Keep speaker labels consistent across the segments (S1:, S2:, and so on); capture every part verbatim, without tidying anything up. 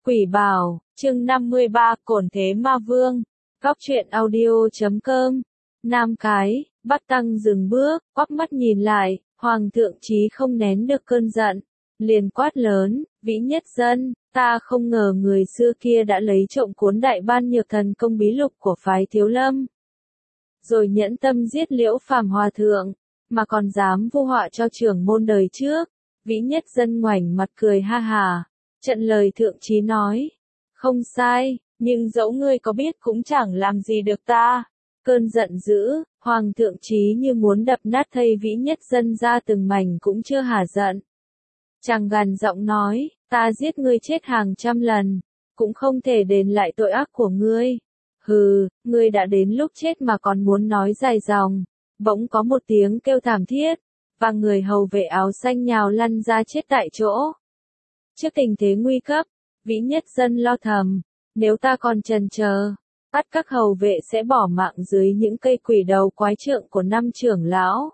S1: Quỷ Bảo, chương năm mươi ba, Cổn Thế Ma Vương. Góc truyện audio chấm com. Nam Cái, Bắc Tăng dừng bước, quắc mắt nhìn lại, Hoàng thượng Chí không nén được cơn giận, liền quát lớn, Vĩ Nhất Dân, ta không ngờ người xưa kia đã lấy trộm cuốn Đại Ban Nhược Thần Công bí lục của phái Thiếu Lâm, rồi nhẫn tâm giết Liễu Phàm hòa thượng, mà còn dám vu họa cho trưởng môn đời trước. Vĩ Nhất Dân ngoảnh mặt cười ha hà, trận lời thượng chí nói, không sai, nhưng dẫu ngươi có biết cũng chẳng làm gì được ta. Cơn giận dữ, Hoàng thượng Chí như muốn đập nát thây Vĩ Nhất Dân ra từng mảnh cũng chưa hả giận. Chàng gằn giọng nói, ta giết ngươi chết hàng trăm lần, cũng không thể đền lại tội ác của ngươi. Hừ, ngươi đã đến lúc chết mà còn muốn nói dài dòng. Bỗng có một tiếng kêu thảm thiết, và người hầu vệ áo xanh nhào lăn ra chết tại chỗ. Trước tình thế nguy cấp, Vĩ Nhất Dân lo thầm, nếu ta còn chần chờ, bắt các hầu vệ sẽ bỏ mạng dưới những cây quỷ đầu quái trượng của năm trưởng lão.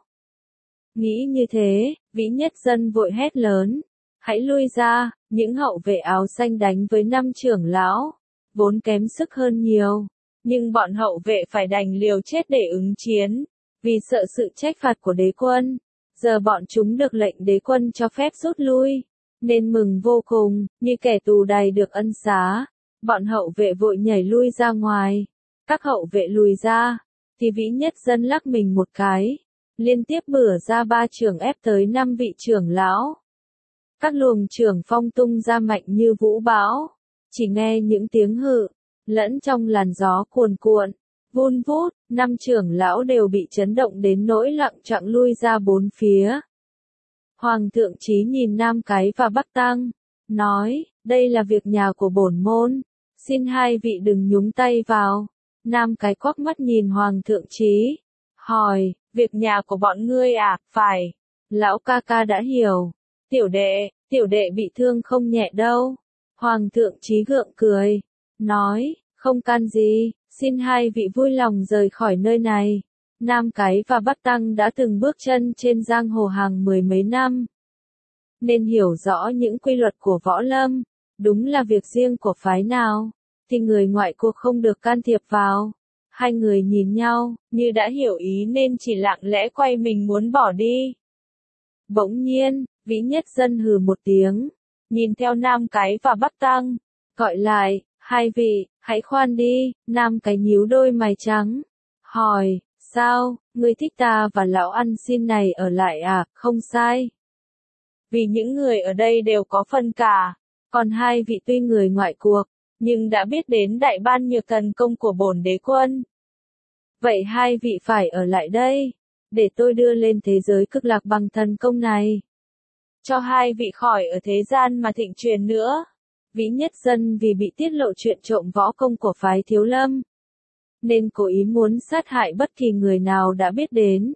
S1: Nghĩ như thế, Vĩ Nhất Dân vội hét lớn, hãy lui ra. Những hậu vệ áo xanh đánh với năm trưởng lão, vốn kém sức hơn nhiều, nhưng bọn hậu vệ phải đành liều chết để ứng chiến, vì sợ sự trách phạt của đế quân. Giờ bọn chúng được lệnh đế quân cho phép rút lui, nên mừng vô cùng, như kẻ tù đầy được ân xá. Bọn hậu vệ vội nhảy lui ra ngoài. Các hậu vệ lùi ra, thì Vĩ Nhất Dân lắc mình một cái, liên tiếp bửa ra ba trường ép tới năm vị trưởng lão. Các luồng trưởng phong tung ra mạnh như vũ bão, chỉ nghe những tiếng hự, lẫn trong làn gió cuồn cuộn, vun vút, năm trưởng lão đều bị chấn động đến nỗi lặng choạng lui ra bốn phía. Hoàng thượng Chí nhìn Nam Cái và Bắc Tăng, nói, đây là việc nhà của bổn môn, xin hai vị đừng nhúng tay vào. Nam Cái quắc mắt nhìn Hoàng thượng Chí, hỏi, việc nhà của bọn ngươi à, phải, lão ca ca đã hiểu, tiểu đệ, tiểu đệ bị thương không nhẹ đâu. Hoàng thượng Chí gượng cười, nói, không can gì, xin hai vị vui lòng rời khỏi nơi này. Nam Cái và Bắc Tăng đã từng bước chân trên giang hồ hàng mười mấy năm, nên hiểu rõ những quy luật của võ lâm. Đúng là việc riêng của phái nào, thì người ngoại cuộc không được can thiệp vào. Hai người nhìn nhau, như đã hiểu ý nên chỉ lặng lẽ quay mình muốn bỏ đi. Bỗng nhiên, Vĩ Nhất Dân hừ một tiếng, nhìn theo Nam Cái và Bắc Tăng, gọi lại, hai vị, hãy khoan đi. Nam Cái nhíu đôi mày trắng, hỏi, sao, ngươi thích ta và lão ăn xin này ở lại à? Không sai, vì những người ở đây đều có phần cả, còn hai vị tuy người ngoại cuộc, nhưng đã biết đến Đại Ban Nhược Thần Công của bổn đế quân. Vậy hai vị phải ở lại đây, để tôi đưa lên thế giới cực lạc bằng thần công này, cho hai vị khỏi ở thế gian mà thịnh truyền nữa. Vĩ Nhất Dân vì bị tiết lộ chuyện trộm võ công của phái Thiếu Lâm, nên cố ý muốn sát hại bất kỳ người nào đã biết đến.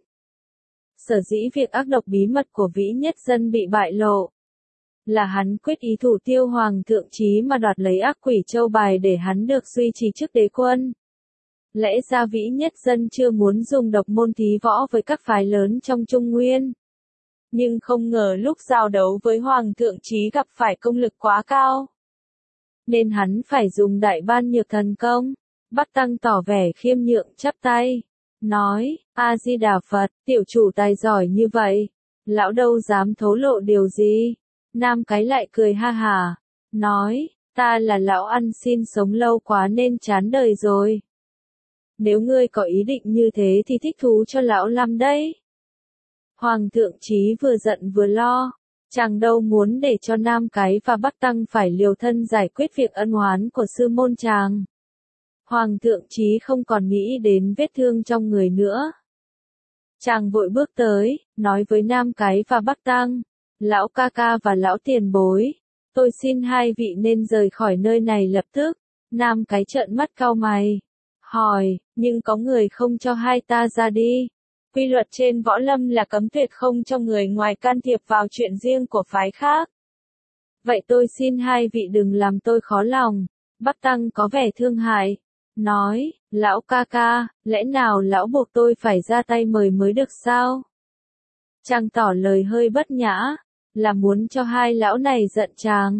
S1: Sở dĩ việc ác độc bí mật của Vĩ Nhất Dân bị bại lộ, là hắn quyết ý thủ tiêu Hoàng thượng Chí mà đoạt lấy ác quỷ châu bài để hắn được duy trì chức đế quân. Lẽ ra Vĩ Nhất Dân chưa muốn dùng độc môn thí võ với các phái lớn trong Trung Nguyên, nhưng không ngờ lúc giao đấu với Hoàng thượng Chí gặp phải công lực quá cao, nên hắn phải dùng Đại Ban Nhược Thần Công. Bắc Tăng tỏ vẻ khiêm nhượng chắp tay, nói, A-di-đà Phật, tiểu chủ tài giỏi như vậy, lão đâu dám thố lộ điều gì. Nam Cái lại cười ha hà, nói, ta là lão ăn xin sống lâu quá nên chán đời rồi. Nếu ngươi có ý định như thế thì thích thú cho lão lắm đấy. Hoàng thượng Chí vừa giận vừa lo, chàng đâu muốn để cho Nam Cái và Bắc Tăng phải liều thân giải quyết việc ân oán của sư môn chàng. Hoàng thượng Chí không còn nghĩ đến vết thương trong người nữa. Chàng vội bước tới, nói với Nam Cái và Bắc Tăng, lão ca ca và lão tiền bối, tôi xin hai vị nên rời khỏi nơi này lập tức. Nam Cái trợn mắt cau mày, hỏi, nhưng có người không cho hai ta ra đi. Quy luật trên võ lâm là cấm tuyệt không cho người ngoài can thiệp vào chuyện riêng của phái khác. Vậy tôi xin hai vị đừng làm tôi khó lòng. Bắc Tăng có vẻ thương hại, nói, lão ca ca, lẽ nào lão buộc tôi phải ra tay mời mới được sao? Chàng tỏ lời hơi bất nhã, là muốn cho hai lão này giận chàng.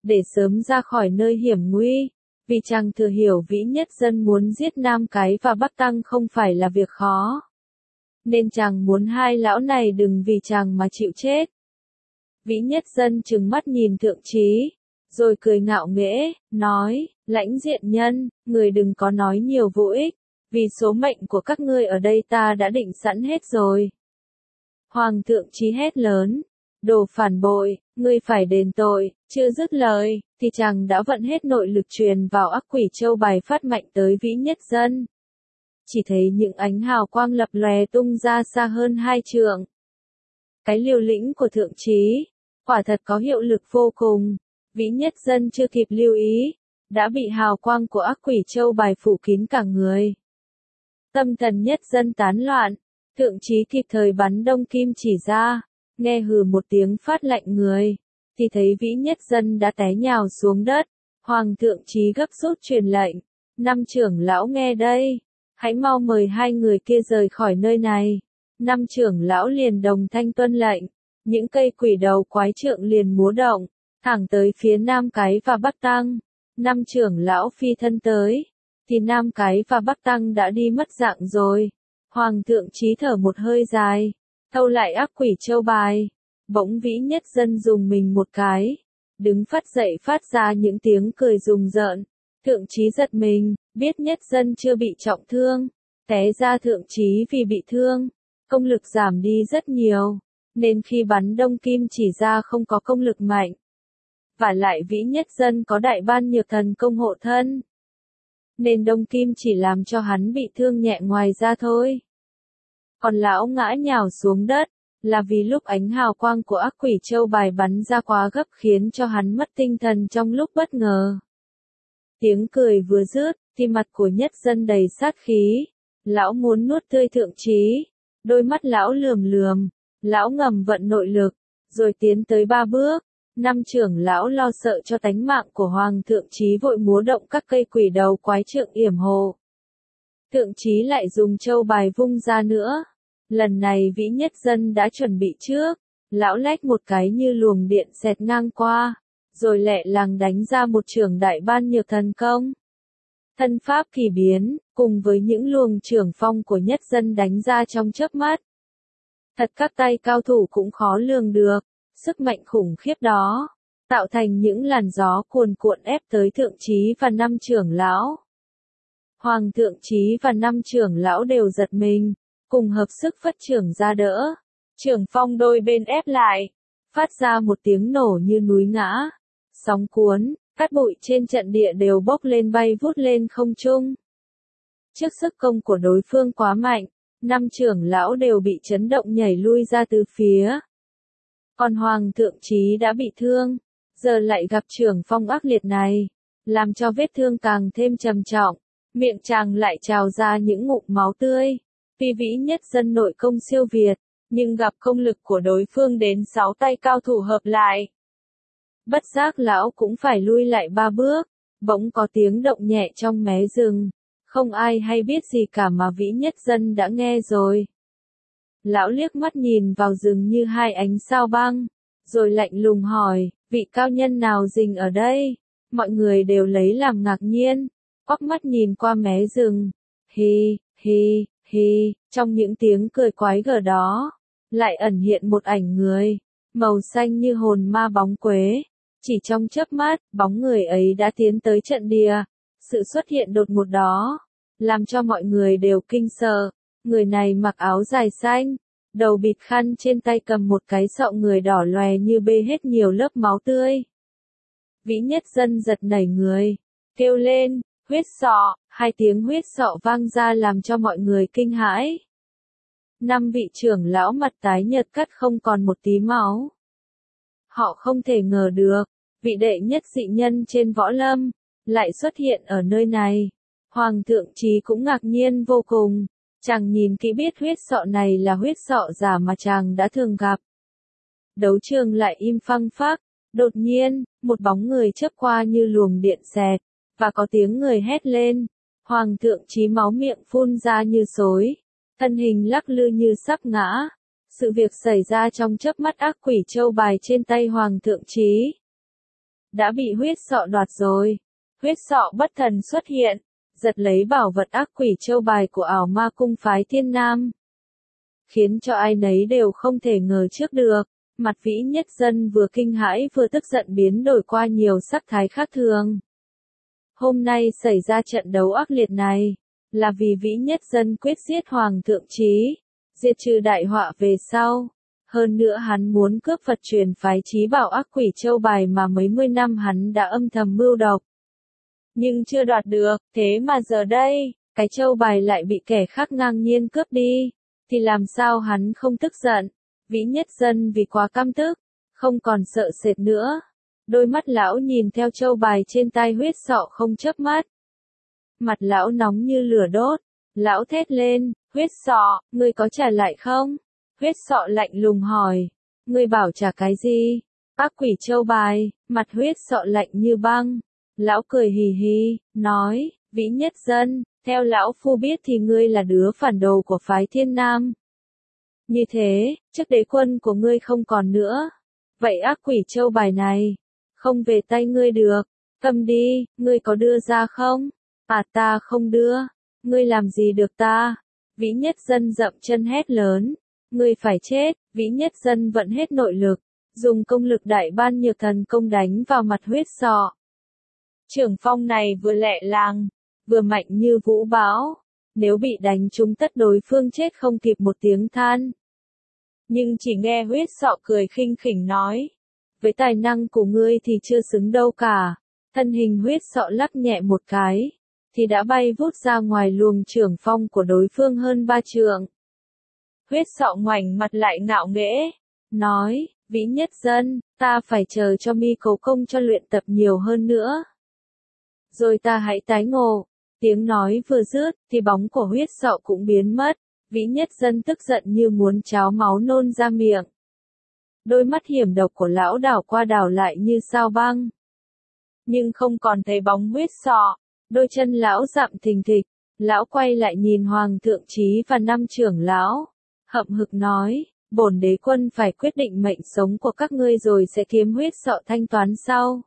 S1: để sớm ra khỏi nơi hiểm nguy, vì chàng thừa hiểu Vĩ Nhất Dân muốn giết Nam Cái và Bắc Tăng không phải là việc khó. Nên chàng muốn hai lão này đừng vì chàng mà chịu chết. Vĩ Nhất Dân trừng mắt nhìn Thượng Chí, rồi cười ngạo nghễ, nói, Lãnh Diện Nhân, người đừng có nói nhiều vô ích, vì số mệnh của các ngươi ở đây ta đã định sẵn hết rồi. Hoàng Thượng Chí hét lớn, đồ phản bội, ngươi phải đền tội, chưa dứt lời, thì chàng đã vận hết nội lực truyền vào ác quỷ châu bài phát mạnh tới Vĩ Nhất Dân. Chỉ thấy những ánh hào quang lập lòe tung ra xa hơn hai trượng. Cái liều lĩnh của Thượng Chí, quả thật có hiệu lực vô cùng, Vĩ Nhất Dân chưa kịp lưu ý, đã bị hào quang của ác quỷ châu bài phủ kín cả người. Tâm thần Nhất Dân tán loạn, Thượng Chí kịp thời bắn đông kim chỉ ra, nghe hừ một tiếng phát lạnh người, thì thấy Vĩ Nhất Dân đã té nhào xuống đất. Hoàng Thượng Chí gấp rút truyền lệnh, năm trưởng lão nghe đây, hãy mau mời hai người kia rời khỏi nơi này. Năm trưởng lão liền đồng thanh tuân lệnh, những cây quỷ đầu quái trượng liền múa động, thẳng tới phía Nam Cái và Bắc Tăng. Năm trưởng lão phi thân tới, thì Nam Cái và Bắc Tăng đã đi mất dạng rồi. Hoàng Thượng Chí thở một hơi dài, thâu lại ác quỷ châu bài. Bỗng Vĩ Nhất Dân dùng mình một cái, đứng phát dậy phát ra những tiếng cười rùng rợn. Thượng Chí giật mình, biết Nhất Dân chưa bị trọng thương, té ra Thượng Chí vì bị thương, công lực giảm đi rất nhiều, nên khi bắn đông kim chỉ ra không có công lực mạnh. Và lại Vĩ Nhất Dân có đại ban nhược thần công hộ thân, nên đông kim chỉ làm cho hắn bị thương nhẹ ngoài ra thôi. Còn lão ngã nhào xuống đất, là vì lúc ánh hào quang của ác quỷ châu bài bắn ra quá gấp khiến cho hắn mất tinh thần trong lúc bất ngờ. Tiếng cười vừa dứt, thì mặt của Nhất Dân đầy sát khí. Lão muốn nuốt tươi Thượng Chí, đôi mắt lão lườm lườm, lão ngầm vận nội lực, rồi tiến tới ba bước. Năm trưởng lão lo sợ cho tánh mạng của Hoàng Thượng Chí vội múa động các cây quỷ đầu quái trượng yểm hộ. Thượng Chí lại dùng châu bài vung ra nữa. Lần này Vĩ Nhất Dân đã chuẩn bị trước, lão lách một cái như luồng điện xẹt ngang qua, rồi lẹ làng đánh ra một chưởng đại ban nhược thần công. Thân pháp kỳ biến, cùng với những luồng chưởng phong của Nhất Dân đánh ra trong chớp mắt. Thật các tay cao thủ cũng khó lường được, sức mạnh khủng khiếp đó, tạo thành những làn gió cuồn cuộn ép tới Thượng Chí và năm trưởng lão. Hoàng Thượng Chí và năm trưởng lão đều giật mình, cùng hợp sức phất chưởng ra đỡ. Chưởng phong đôi bên ép lại, phát ra một tiếng nổ như núi ngã, sóng cuốn, cát bụi trên trận địa đều bốc lên bay vút lên không trung. Trước sức công của đối phương quá mạnh, năm trưởng lão đều bị chấn động nhảy lui ra từ phía. Còn Hoàng Thượng Chí đã bị thương, giờ lại gặp chưởng phong ác liệt này, làm cho vết thương càng thêm trầm trọng, miệng chàng lại trào ra những ngụm máu tươi. Tuy Vĩ Nhất Dân nội công siêu việt, nhưng gặp công lực của đối phương đến sáu tay cao thủ hợp lại. Bất giác lão cũng phải lui lại ba bước, bỗng có tiếng động nhẹ trong mé rừng, không ai hay biết gì cả mà Vĩ Nhất Dân đã nghe rồi. Lão liếc mắt nhìn vào rừng như hai ánh sao băng, rồi lạnh lùng hỏi, vị cao nhân nào rình ở đây? Mọi người đều lấy làm ngạc nhiên, quắc mắt nhìn qua mé rừng. Hi, hi, hi, trong những tiếng cười quái gở đó, lại ẩn hiện một ảnh người, màu xanh như hồn ma bóng quế. Chỉ trong chớp mắt, bóng người ấy đã tiến tới trận địa. Sự xuất hiện đột ngột đó, làm cho mọi người đều kinh sợ. Người này mặc áo dài xanh, đầu bịt khăn, trên tay cầm một cái sọ người đỏ lòe như bê hết nhiều lớp máu tươi. Vĩ Nhất Dân giật nảy người, kêu lên, huyết sọ, hai tiếng huyết sọ vang ra làm cho mọi người kinh hãi. Năm vị trưởng lão mặt tái nhợt cắt không còn một tí máu. Họ không thể ngờ được, vị đệ nhất dị nhân trên võ lâm, lại xuất hiện ở nơi này. Hoàng Thượng Chí cũng ngạc nhiên vô cùng, chàng nhìn kỹ biết huyết sọ này là huyết sọ giả mà chàng đã thường gặp. Đấu trường lại im phăng phắc, đột nhiên, một bóng người chớp qua như luồng điện xẹt, và có tiếng người hét lên. Hoàng Thượng Chí máu miệng phun ra như xối, thân hình lắc lư như sắp ngã. Sự việc xảy ra trong chớp mắt ác quỷ châu bài trên tay Hoàng Thượng Chí đã bị huyết sọ đoạt rồi. Huyết sọ bất thần xuất hiện, giật lấy bảo vật ác quỷ châu bài của ảo ma cung phái Thiên Nam. Khiến cho ai nấy đều không thể ngờ trước được, mặt Vĩ Nhất Dân vừa kinh hãi vừa tức giận biến đổi qua nhiều sắc thái khác thường. Hôm nay xảy ra trận đấu ác liệt này, là vì Vĩ Nhất Dân quyết giết Hoàng thượng Chí, diệt trừ đại họa về sau. Hơn nữa hắn muốn cướp Phật truyền phái Chí Bảo ác quỷ châu bài mà mấy mươi năm hắn đã âm thầm mưu độc. Nhưng chưa đoạt được, thế mà giờ đây, cái châu bài lại bị kẻ khác ngang nhiên cướp đi, thì làm sao hắn không tức giận. Vĩ Nhất Dân vì quá căm tức, không còn sợ sệt nữa. Đôi mắt lão nhìn theo châu bài trên tay huyết sọ không chớp mắt. Mặt lão nóng như lửa đốt, lão thét lên, huyết sọ, ngươi có trả lại không? Huyết sọ lạnh lùng hỏi, ngươi bảo trả cái gì? Ác quỷ châu bài, mặt huyết sọ lạnh như băng. Lão cười hì hì, nói, Vĩ Nhất Dân, theo lão phu biết thì ngươi là đứa phản đồ của phái Thiên Nam. Như thế, chức đế quân của ngươi không còn nữa. Vậy ác quỷ châu bài này, không về tay ngươi được, cầm đi, ngươi có đưa ra không? À ta không đưa, ngươi làm gì được ta? Vĩ Nhất Dân dậm chân hét lớn, ngươi phải chết. Vĩ Nhất Dân vận hết nội lực, dùng công lực đại ban nhược thần công đánh vào mặt huyết sọ. Trưởng phong này vừa lẹ làng, vừa mạnh như vũ bão, nếu bị đánh trúng tất đối phương chết không kịp một tiếng than. Nhưng chỉ nghe huyết sọ cười khinh khỉnh nói, với tài năng của ngươi thì chưa xứng đâu cả. Thân hình huyết sọ lắc nhẹ một cái, thì đã bay vút ra ngoài luồng trưởng phong của đối phương hơn ba trượng. Huyết sọ ngoảnh mặt lại ngạo nghễ, nói, Vĩ Nhất Dân, ta phải chờ cho mi cấu công cho luyện tập nhiều hơn nữa. Rồi ta hãy tái ngộ. Tiếng nói vừa dứt, thì bóng của huyết sọ cũng biến mất. Vĩ Nhất Dân tức giận như muốn tráo máu nôn ra miệng. Đôi mắt hiểm độc của lão đảo qua đảo lại như sao băng. Nhưng không còn thấy bóng huyết sọ. Đôi chân lão dặm thình thịch. Lão quay lại nhìn Hoàng thượng Chí và năm trưởng lão. Hậm hực nói, bổn đế quân phải quyết định mệnh sống của các ngươi rồi sẽ kiếm huyết sọ thanh toán sau.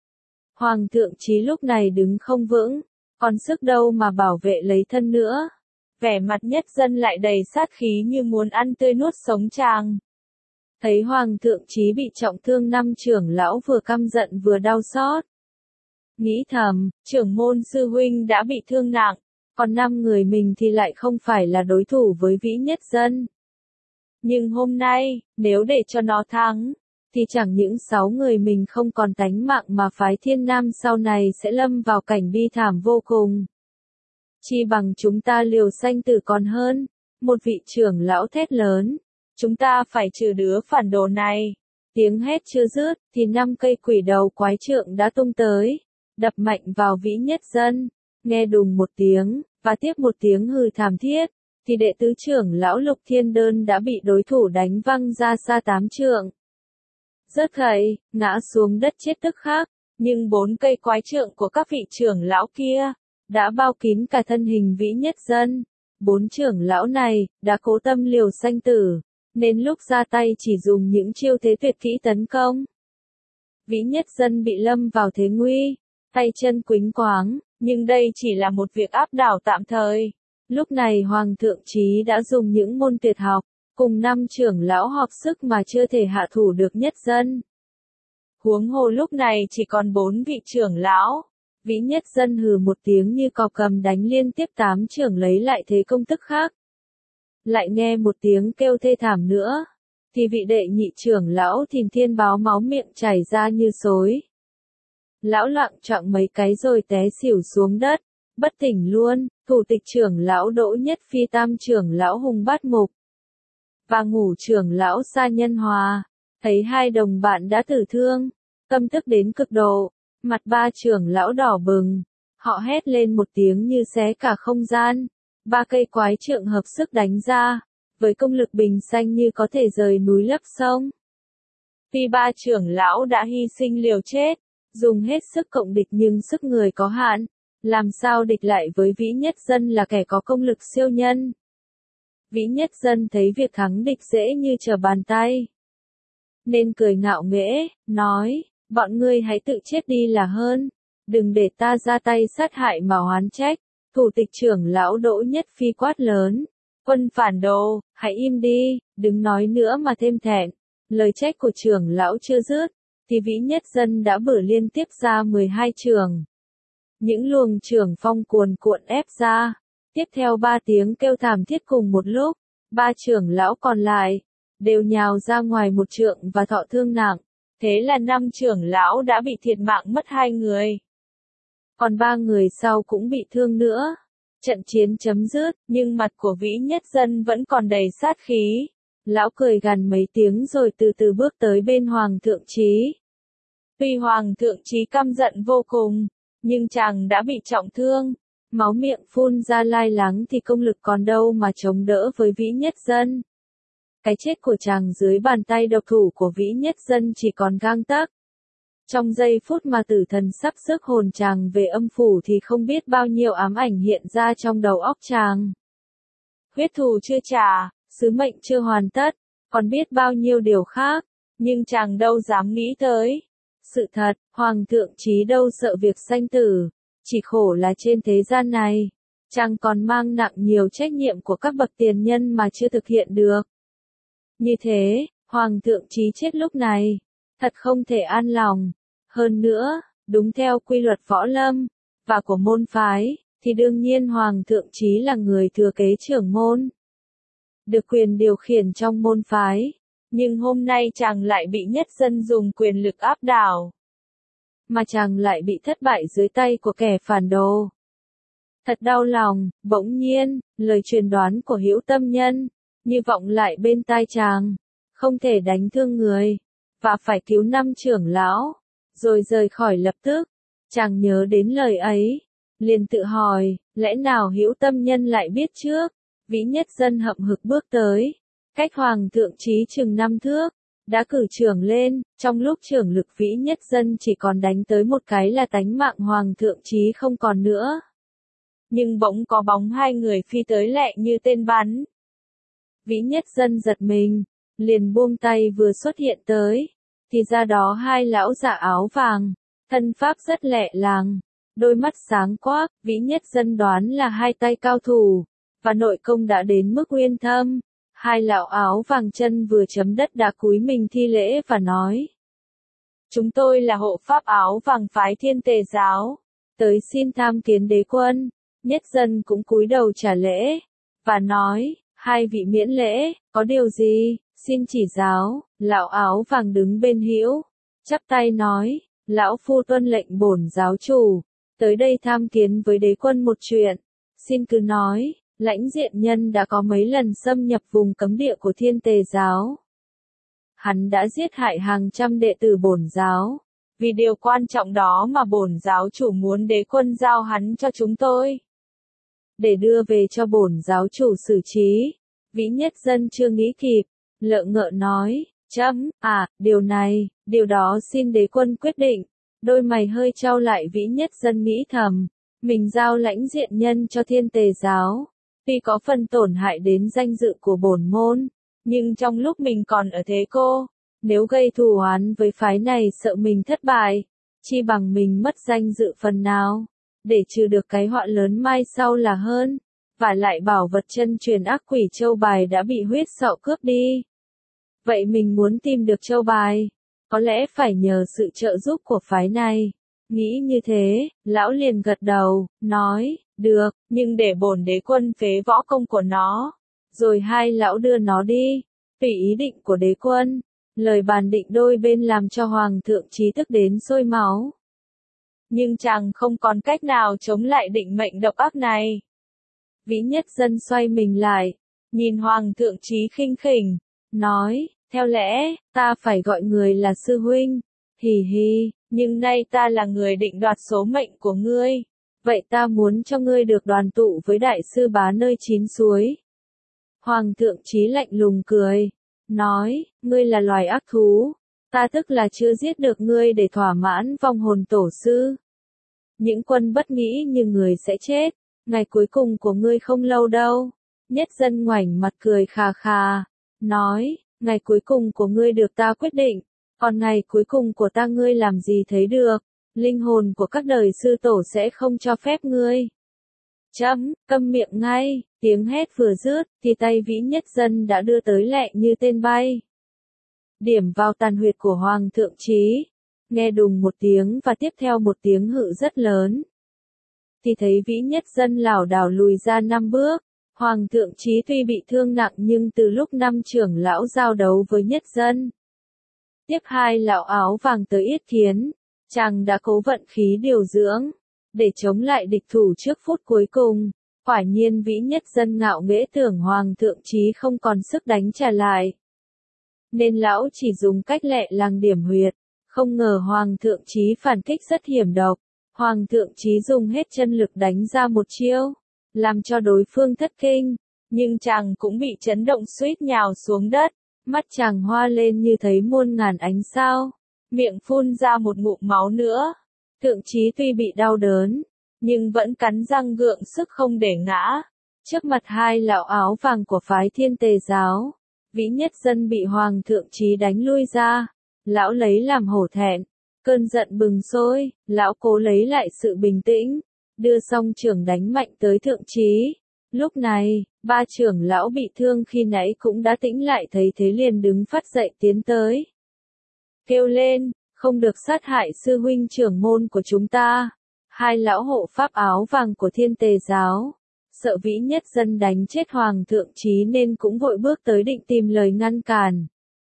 S1: Hoàng thượng Chí lúc này đứng không vững, còn sức đâu mà bảo vệ lấy thân nữa. Vẻ mặt Nhất Dân lại đầy sát khí như muốn ăn tươi nuốt sống chàng. Thấy Hoàng thượng Chí bị trọng thương, năm trưởng lão vừa căm giận vừa đau xót. Nghĩ thầm, trưởng môn sư huynh đã bị thương nặng, còn năm người mình thì lại không phải là đối thủ với Vĩ Nhất Dân. Nhưng hôm nay, nếu để cho nó thắng, thì chẳng những sáu người mình không còn tánh mạng mà phái Thiên Nam sau này sẽ lâm vào cảnh bi thảm vô cùng. Chi bằng chúng ta liều sanh tử còn hơn. Một vị trưởng lão thét lớn, chúng ta phải trừ đứa phản đồ này. Tiếng hét chưa dứt, thì năm cây quỷ đầu quái trượng đã tung tới, đập mạnh vào Vĩ Nhất Dân. Nghe đùng một tiếng, và tiếp một tiếng hừ thảm thiết, thì đệ tứ trưởng lão Lục Thiên Đơn đã bị đối thủ đánh văng ra xa tám trượng. Rớt khẩy, ngã xuống đất chết tức khắc, nhưng bốn cây quái trượng của các vị trưởng lão kia đã bao kín cả thân hình Vĩ Nhất Dân. Bốn trưởng lão này đã cố tâm liều sanh tử, nên lúc ra tay chỉ dùng những chiêu thế tuyệt kỹ tấn công. Vĩ Nhất Dân bị lâm vào thế nguy, tay chân quĩnh quáng, nhưng đây chỉ là một việc áp đảo tạm thời. Lúc này Hoàng thượng Chí đã dùng những môn tuyệt học, cùng năm trưởng lão họp sức mà chưa thể hạ thủ được Nhất Dân. Huống hồ lúc này chỉ còn bốn vị trưởng lão. Vĩ Nhất Dân hừ một tiếng như cọp cầm đánh liên tiếp tám trưởng lấy lại thế công tức khác. Lại nghe một tiếng kêu thê thảm nữa, thì vị đệ nhị trưởng lão Thìn Thiên Báo máu miệng chảy ra như xối. Lão loạng choạng mấy cái rồi té xỉu xuống đất, bất tỉnh luôn. Thủ tịch trưởng lão Đỗ Nhất Phi, tam trưởng lão Hùng Bát Mục và ngũ trưởng lão Sa Nhân Hòa, thấy hai đồng bạn đã tử thương, căm tức đến cực độ, mặt ba trưởng lão đỏ bừng, họ hét lên một tiếng như xé cả không gian, ba cây quái trượng hợp sức đánh ra, với công lực bình xanh như có thể rời núi lấp sông. Tuy ba trưởng lão đã hy sinh liều chết, dùng hết sức cộng địch nhưng sức người có hạn, làm sao địch lại với Vĩ Nhất Dân là kẻ có công lực siêu nhân. Vĩ Nhất Dân thấy việc thắng địch dễ như trở bàn tay, nên cười ngạo nghễ, nói, Bọn ngươi hãy tự chết đi là hơn. Đừng để ta ra tay sát hại mà oán trách. Thủ tịch trưởng lão Đỗ Nhất Phi quát lớn. Quân phản đồ, hãy im đi, đừng nói nữa mà thêm thẹn. Lời trách của trưởng lão chưa dứt, thì Vĩ Nhất Dân đã bử liên tiếp ra mười hai trường. Những luồng trưởng phong cuồn cuộn ép ra. Tiếp theo ba tiếng kêu thảm thiết cùng một lúc, ba trưởng lão còn lại đều nhào ra ngoài một trượng và thọ thương nặng. Thế là năm trưởng lão đã bị thiệt mạng mất hai người. Còn ba người sau cũng bị thương nữa. Trận chiến chấm dứt, nhưng mặt của Vĩ Nhất Dân vẫn còn đầy sát khí. Lão cười gằn mấy tiếng rồi từ từ bước tới bên Hoàng thượng Chí. Tuy Hoàng thượng Chí căm giận vô cùng, nhưng chàng đã bị trọng thương. Máu miệng phun ra lai láng thì công lực còn đâu mà chống đỡ với Vĩ Nhất Dân. Cái chết của chàng dưới bàn tay độc thủ của Vĩ Nhất Dân chỉ còn gang tấc. Trong giây phút mà tử thần sắp rước hồn chàng về âm phủ thì không biết bao nhiêu ám ảnh hiện ra trong đầu óc chàng. Huyết thù chưa trả, sứ mệnh chưa hoàn tất, còn biết bao nhiêu điều khác, nhưng chàng đâu dám nghĩ tới. Sự thật, Hoàng thượng Chí đâu sợ việc sanh tử, chỉ khổ là trên thế gian này, chàng còn mang nặng nhiều trách nhiệm của các bậc tiền nhân mà chưa thực hiện được. Như thế, Hoàng thượng Chí chết lúc này, thật không thể an lòng. Hơn nữa, đúng theo quy luật võ lâm, và của môn phái, thì đương nhiên Hoàng thượng Chí là người thừa kế trưởng môn. Được quyền điều khiển trong môn phái, nhưng hôm nay chàng lại bị Nhất Dân dùng quyền lực áp đảo. Mà chàng lại bị thất bại dưới tay của kẻ phản đồ. Thật đau lòng, bỗng nhiên, lời truyền đoán của Hữu Tâm Nhân, như vọng lại bên tai chàng, không thể đánh thương người, và phải cứu năm trưởng lão, rồi rời khỏi lập tức. Chàng nhớ đến lời ấy, liền tự hỏi, lẽ nào Hữu Tâm Nhân lại biết trước? Vĩ Nhất Dân hậm hực bước tới, cách Hoàng thượng Chí chừng năm thước, đã cử trưởng lên, trong lúc trưởng lực Vĩ Nhất Dân chỉ còn đánh tới một cái là tánh mạng Hoàng thượng Chí không còn nữa. Nhưng bỗng có bóng hai người phi tới lẹ như tên bắn. Vĩ Nhất Dân giật mình, liền buông tay vừa xuất hiện tới, thì ra đó hai lão giả áo vàng, thân pháp rất lẹ làng, đôi mắt sáng quắc. Vĩ Nhất Dân đoán là hai tay cao thủ, và nội công đã đến mức uyên thâm. Hai lão áo vàng chân vừa chấm đất đã cúi mình thi lễ và nói: Chúng tôi là hộ pháp áo vàng phái Thiên Tề giáo, tới xin tham kiến đế quân. Nhất Dân cũng cúi đầu trả lễ, và nói: Hai vị miễn lễ, có điều gì, xin chỉ giáo. Lão áo vàng đứng bên hữu, chắp tay nói: Lão phu tuân lệnh bổn giáo chủ, tới đây tham kiến với đế quân một chuyện. Xin cứ nói. Lãnh Diện Nhân đã có mấy lần xâm nhập vùng cấm địa của Thiên Tề giáo. Hắn đã giết hại hàng trăm đệ tử bổn giáo. Vì điều quan trọng đó mà bổn giáo chủ muốn đế quân giao hắn cho chúng tôi, để đưa về cho bổn giáo chủ xử trí. Vĩ Nhất Dân chưa nghĩ kịp, lợ ngợ nói: Chấm, à, điều này, điều đó xin đế quân quyết định. Đôi mày hơi chau lại. Vĩ Nhất Dân nghĩ thầm, mình giao Lãnh Diện Nhân cho Thiên Tề giáo, tuy có phần tổn hại đến danh dự của bổn môn, nhưng trong lúc mình còn ở thế cô, nếu gây thù oán với phái này sợ mình thất bại, chi bằng mình mất danh dự phần nào, để trừ được cái họa lớn mai sau là hơn. Và lại bảo vật chân truyền ác quỷ châu bài đã bị huyết sọ cướp đi. Vậy mình muốn tìm được châu bài, có lẽ phải nhờ sự trợ giúp của phái này. Nghĩ như thế, lão liền gật đầu, nói: Được, nhưng để bổn đế quân phế võ công của nó, rồi hai lão đưa nó đi, tùy ý định của đế quân. Lời bàn định đôi bên làm cho Hoàng thượng Chí tức đến sôi máu. Nhưng chàng không còn cách nào chống lại định mệnh độc ác này. Vĩ Nhất Dân xoay mình lại, nhìn Hoàng thượng Chí khinh khỉnh, nói: Theo lẽ, ta phải gọi người là sư huynh. Hì hì, nhưng nay ta là người định đoạt số mệnh của ngươi. Vậy ta muốn cho ngươi được đoàn tụ với đại sư bá nơi chín suối. Hoàng thượng Chí lạnh lùng cười, nói: Ngươi là loài ác thú, ta tức là chưa giết được ngươi để thỏa mãn vong hồn tổ sư. Những quân bất nghĩ như người sẽ chết, ngày cuối cùng của ngươi không lâu đâu. Nhất Dân ngoảnh mặt cười khà khà, nói: Ngày cuối cùng của ngươi được ta quyết định, Còn ngày cuối cùng của ta ngươi làm gì thấy được, linh hồn của các đời sư tổ sẽ không cho phép ngươi. Chấm, câm miệng ngay, tiếng hét vừa dứt, thì tay Vĩ Nhất Dân đã đưa tới lẹ như tên bay. Điểm vào tàn huyệt của Hoàng thượng Chí, nghe đùng một tiếng và tiếp theo một tiếng hự rất lớn. Thì thấy Vĩ Nhất Dân lảo đảo lùi ra năm bước, Hoàng thượng Chí tuy bị thương nặng nhưng từ lúc năm trưởng lão giao đấu với Nhất Dân. Tiếp hai lão áo vàng tới yết kiến, chàng đã cố vận khí điều dưỡng, để chống lại địch thủ trước phút cuối cùng. Quả nhiên Vĩ Nhất Dân ngạo nghễ tưởng Hoàng thượng Chí không còn sức đánh trả lại. Nên lão chỉ dùng cách lẹ làng điểm huyệt, không ngờ Hoàng thượng Chí phản kích rất hiểm độc. Hoàng thượng Chí dùng hết chân lực đánh ra một chiêu, làm cho đối phương thất kinh, nhưng chàng cũng bị chấn động suýt nhào xuống đất, mắt chàng hoa lên như thấy muôn ngàn ánh sao, miệng phun ra một ngụm máu nữa. Thượng Chí tuy bị đau đớn, nhưng vẫn cắn răng gượng sức không để ngã. Trước mặt hai lão áo vàng của phái Thiên Tề giáo, Vĩ Nhất Dân bị Hoàng thượng Chí đánh lui ra, lão lấy làm hổ thẹn, cơn giận bừng sôi, lão cố lấy lại sự bình tĩnh, đưa song trưởng đánh mạnh tới thượng Chí. Lúc này, ba trưởng lão bị thương khi nãy cũng đã tĩnh lại thấy thế liền đứng phát dậy tiến tới. Kêu lên, không được sát hại sư huynh trưởng môn của chúng ta. Hai lão hộ pháp áo vàng của Thiên Tề giáo, sợ Vĩ Nhất Dân đánh chết Hoàng thượng Chí nên cũng vội bước tới định tìm lời ngăn cản.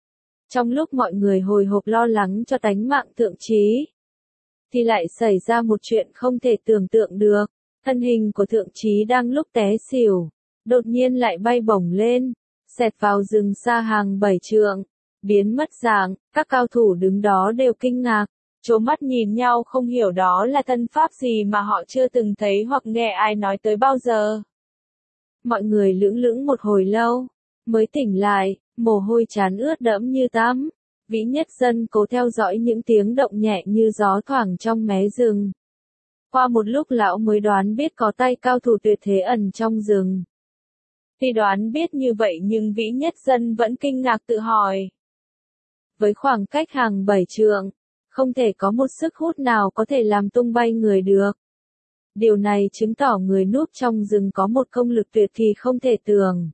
S1: Trong lúc mọi người hồi hộp lo lắng cho tánh mạng thượng Chí, thì lại xảy ra một chuyện không thể tưởng tượng được. Thân hình của thượng Chí đang lúc té xỉu, đột nhiên lại bay bổng lên, xẹt vào rừng xa hàng bảy trượng, biến mất dạng. Các cao thủ đứng đó đều kinh ngạc, trố mắt nhìn nhau không hiểu đó là thân pháp gì mà họ chưa từng thấy hoặc nghe ai nói tới bao giờ. Mọi người lưỡng lưỡng một hồi lâu, mới tỉnh lại, mồ hôi trán ướt đẫm như tắm. Vĩ Nhất Dân cố theo dõi những tiếng động nhẹ như gió thoảng trong mé rừng. Qua một lúc lão mới đoán biết có tay cao thủ tuyệt thế ẩn trong rừng. Tuy đoán biết như vậy nhưng Vĩ Nhất Dân vẫn kinh ngạc tự hỏi. Với khoảng cách hàng bảy trượng, không thể có một sức hút nào có thể làm tung bay người được. Điều này chứng tỏ người núp trong rừng có một công lực tuyệt kỳ không thể tưởng.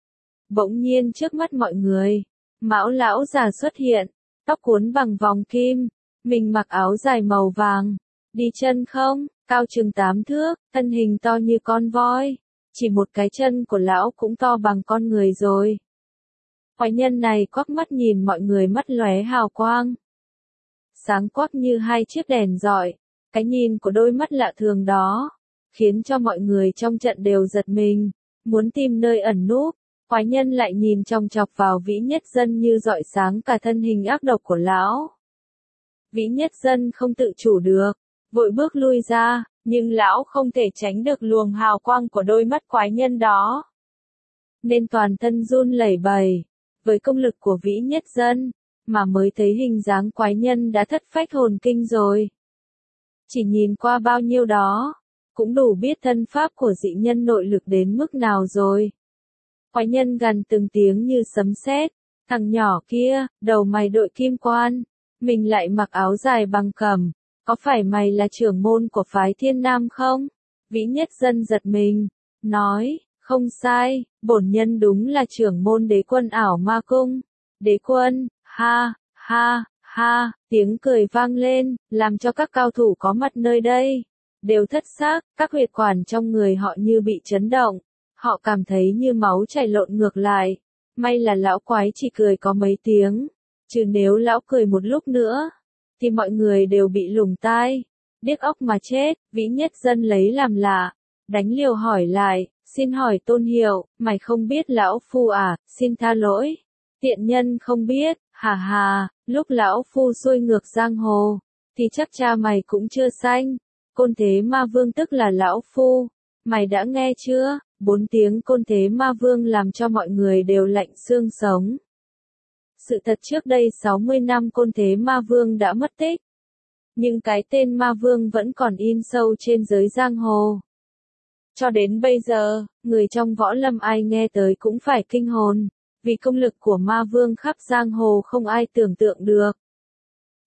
S1: Bỗng nhiên trước mắt mọi người, Mão lão già xuất hiện, tóc cuốn bằng vòng kim, mình mặc áo dài màu vàng, đi chân không, cao chừng tám thước, thân hình to như con voi, chỉ một cái chân của lão cũng to bằng con người rồi. Quái nhân này quắc mắt nhìn mọi người mắt lóe hào quang, sáng quắc như hai chiếc đèn rọi. Cái nhìn của đôi mắt lạ thường đó, khiến cho mọi người trong trận đều giật mình, muốn tìm nơi ẩn núp. Quái nhân lại nhìn chòng chọc vào Vĩ Nhất Dân như rọi sáng cả thân hình ác độc của lão. Vĩ Nhất Dân không tự chủ được, vội bước lui ra, nhưng lão không thể tránh được luồng hào quang của đôi mắt quái nhân đó. Nên toàn thân run lẩy bẩy, với công lực của Vĩ Nhất Dân, mà mới thấy hình dáng quái nhân đã thất phách hồn kinh rồi. Chỉ nhìn qua bao nhiêu đó, cũng đủ biết thân pháp của dị nhân nội lực đến mức nào rồi. Quái nhân gằn từng tiếng như sấm sét, thằng nhỏ kia, đầu mày đội kim quan, mình lại mặc áo dài bằng cẩm, có phải mày là trưởng môn của phái Thiên Nam không? Vĩ Nhất Dân giật mình, nói, không sai, bổn nhân đúng là trưởng môn Đế Quân ảo ma cung. Đế Quân, ha, ha, ha, tiếng cười vang lên, làm cho các cao thủ có mặt nơi đây đều thất xác, các huyệt quản trong người họ như bị chấn động. Họ cảm thấy như máu chảy lộn ngược lại. May là lão quái chỉ cười có mấy tiếng, chứ nếu lão cười một lúc nữa, thì mọi người đều bị lủng tai, điếc óc mà chết. Vĩ Nhất Dân lấy làm lạ, đánh liều hỏi lại, xin hỏi tôn hiệu, mày không biết lão phu à, xin tha lỗi. Tiện nhân không biết, hà hà, lúc lão phu xuôi ngược giang hồ, thì chắc cha mày cũng chưa sanh. Côn Thế Ma Vương tức là lão phu, mày đã nghe chưa? Bốn tiếng Côn Thế Ma Vương làm cho mọi người đều lạnh xương sống. Sự thật trước đây sáu mươi năm Côn Thế Ma Vương đã mất tích, nhưng cái tên Ma Vương vẫn còn in sâu trên giới giang hồ. Cho đến bây giờ, người trong võ lâm ai nghe tới cũng phải kinh hồn, vì công lực của Ma Vương khắp giang hồ không ai tưởng tượng được.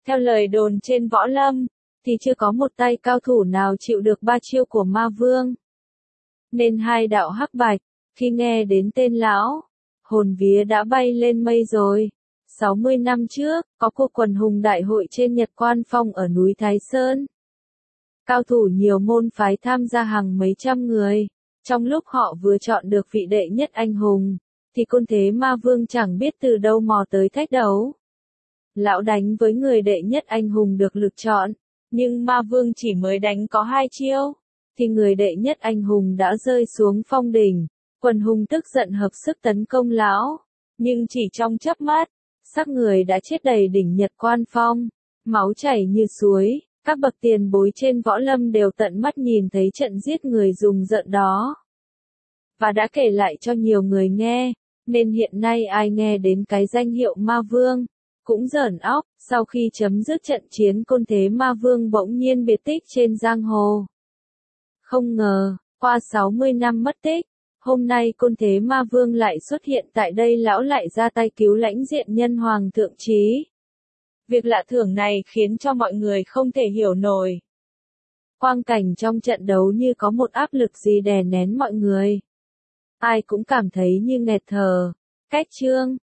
S1: Theo lời đồn trên võ lâm, thì chưa có một tay cao thủ nào chịu được ba chiêu của ma vương. Nên hai đạo hắc bạch, khi nghe đến tên lão, hồn vía đã bay lên mây rồi. sáu mươi năm trước, có cuộc quần hùng đại hội trên Nhật Quan Phong ở núi Thái Sơn. Cao thủ nhiều môn phái tham gia hàng mấy trăm người. Trong lúc họ vừa chọn được vị đệ nhất anh hùng, thì Côn Thế Ma Vương chẳng biết từ đâu mò tới thách đấu. Lão đánh với người đệ nhất anh hùng được lựa chọn, nhưng Ma Vương chỉ mới đánh có hai chiêu, thì người đệ nhất anh hùng đã rơi xuống phong đỉnh. Quần hùng tức giận hợp sức tấn công lão, nhưng chỉ trong chớp mắt, xác người đã chết đầy đỉnh Nhật Quan Phong, máu chảy như suối. Các bậc tiền bối trên võ lâm đều tận mắt nhìn thấy trận giết người rùng rợn đó, và đã kể lại cho nhiều người nghe, nên hiện nay ai nghe đến cái danh hiệu Ma Vương cũng giởn óc. Sau khi chấm dứt trận chiến, Côn Thế Ma Vương bỗng nhiên biệt tích trên giang hồ. Không ngờ, qua sáu mươi năm mất tích, hôm nay Côn Thế Ma Vương lại xuất hiện tại đây. Lão lại ra tay cứu lãnh diện nhân Hoàng thượng Trí. Việc lạ thường này khiến cho mọi người không thể hiểu nổi. Quang cảnh trong trận đấu như có một áp lực gì đè nén mọi người. Ai cũng cảm thấy như nghẹt thở. Cách chương